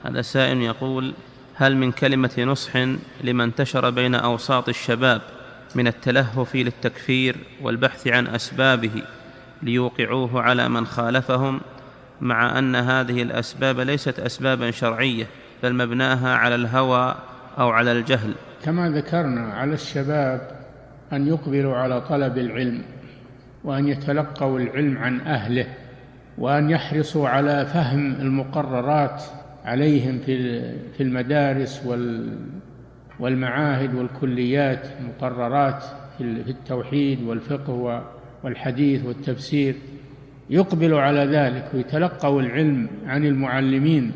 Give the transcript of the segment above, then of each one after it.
هذا سائل يقول: هل من كلمة نصح لما انتشر بين أوساط الشباب من التلهف للتكفير والبحث عن أسبابه ليوقعوه على من خالفهم، مع أن هذه الأسباب ليست أسبابا شرعية بل مبناها على الهوى أو على الجهل؟ كما ذكرنا، على الشباب أن يقبلوا على طلب العلم، وأن يتلقوا العلم عن أهله، وأن يحرصوا على فهم المقررات عليهم في المدارس والمعاهد والكليات، مقررات في التوحيد والفقه والحديث والتفسير، يقبلوا على ذلك ويتلقوا العلم عن المعلمين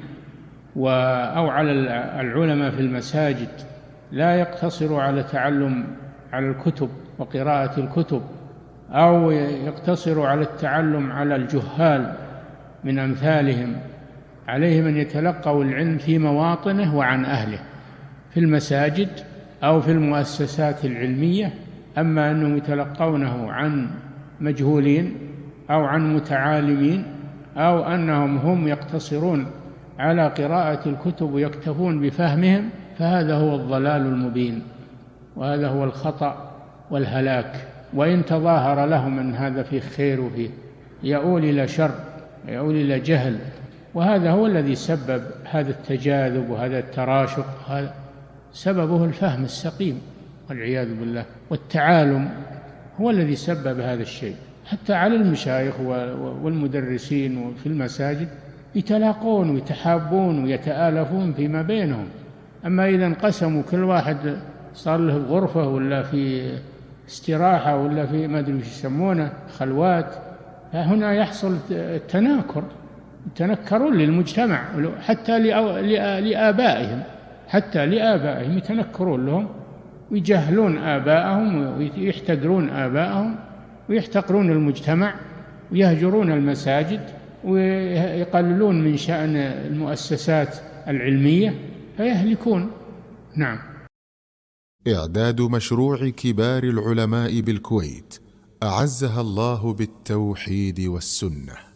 أو على العلماء في المساجد، لا يقتصروا على تعلم على الكتب وقراءة الكتب، أو يقتصروا على التعلم على الجهال من أمثالهم. عليهم أن يتلقوا العلم في مواطنه وعن أهله، في المساجد أو في المؤسسات العلمية. أما أنهم يتلقونه عن مجهولين أو عن متعالمين، أو أنهم هم يقتصرون على قراءة الكتب ويكتفون بفهمهم، فهذا هو الضلال المبين، وهذا هو الخطأ والهلاك. وإن تظاهر لهم أن هذا فيه خير وفيه، يؤول إلى شر، يؤول إلى جهل، وهذا هو الذي سبب هذا التجاذب وهذا التراشق. هذا سببه الفهم السقيم والعياذ بالله، والتعالم هو الذي سبب هذا الشيء. حتى على المشايخ والمدرسين في المساجد يتلاقون ويتحابون ويتآلفون فيما بينهم. أما إذا انقسموا، كل واحد صار له غرفة ولا في استراحة ولا في ما أدري وش يسمونه خلوات، فهنا يحصل التناكر، يتنكرون للمجتمع، حتى لآبائهم، حتى لآبائهم يتنكرون لهم ويجهلون آبائهم ويحتقرون آبائهم ويحتقرون المجتمع ويهجرون المساجد ويقللون من شأن المؤسسات العلمية فيهلكون. نعم. إعداد مشروع كبار العلماء بالكويت أعزها الله بالتوحيد والسنة.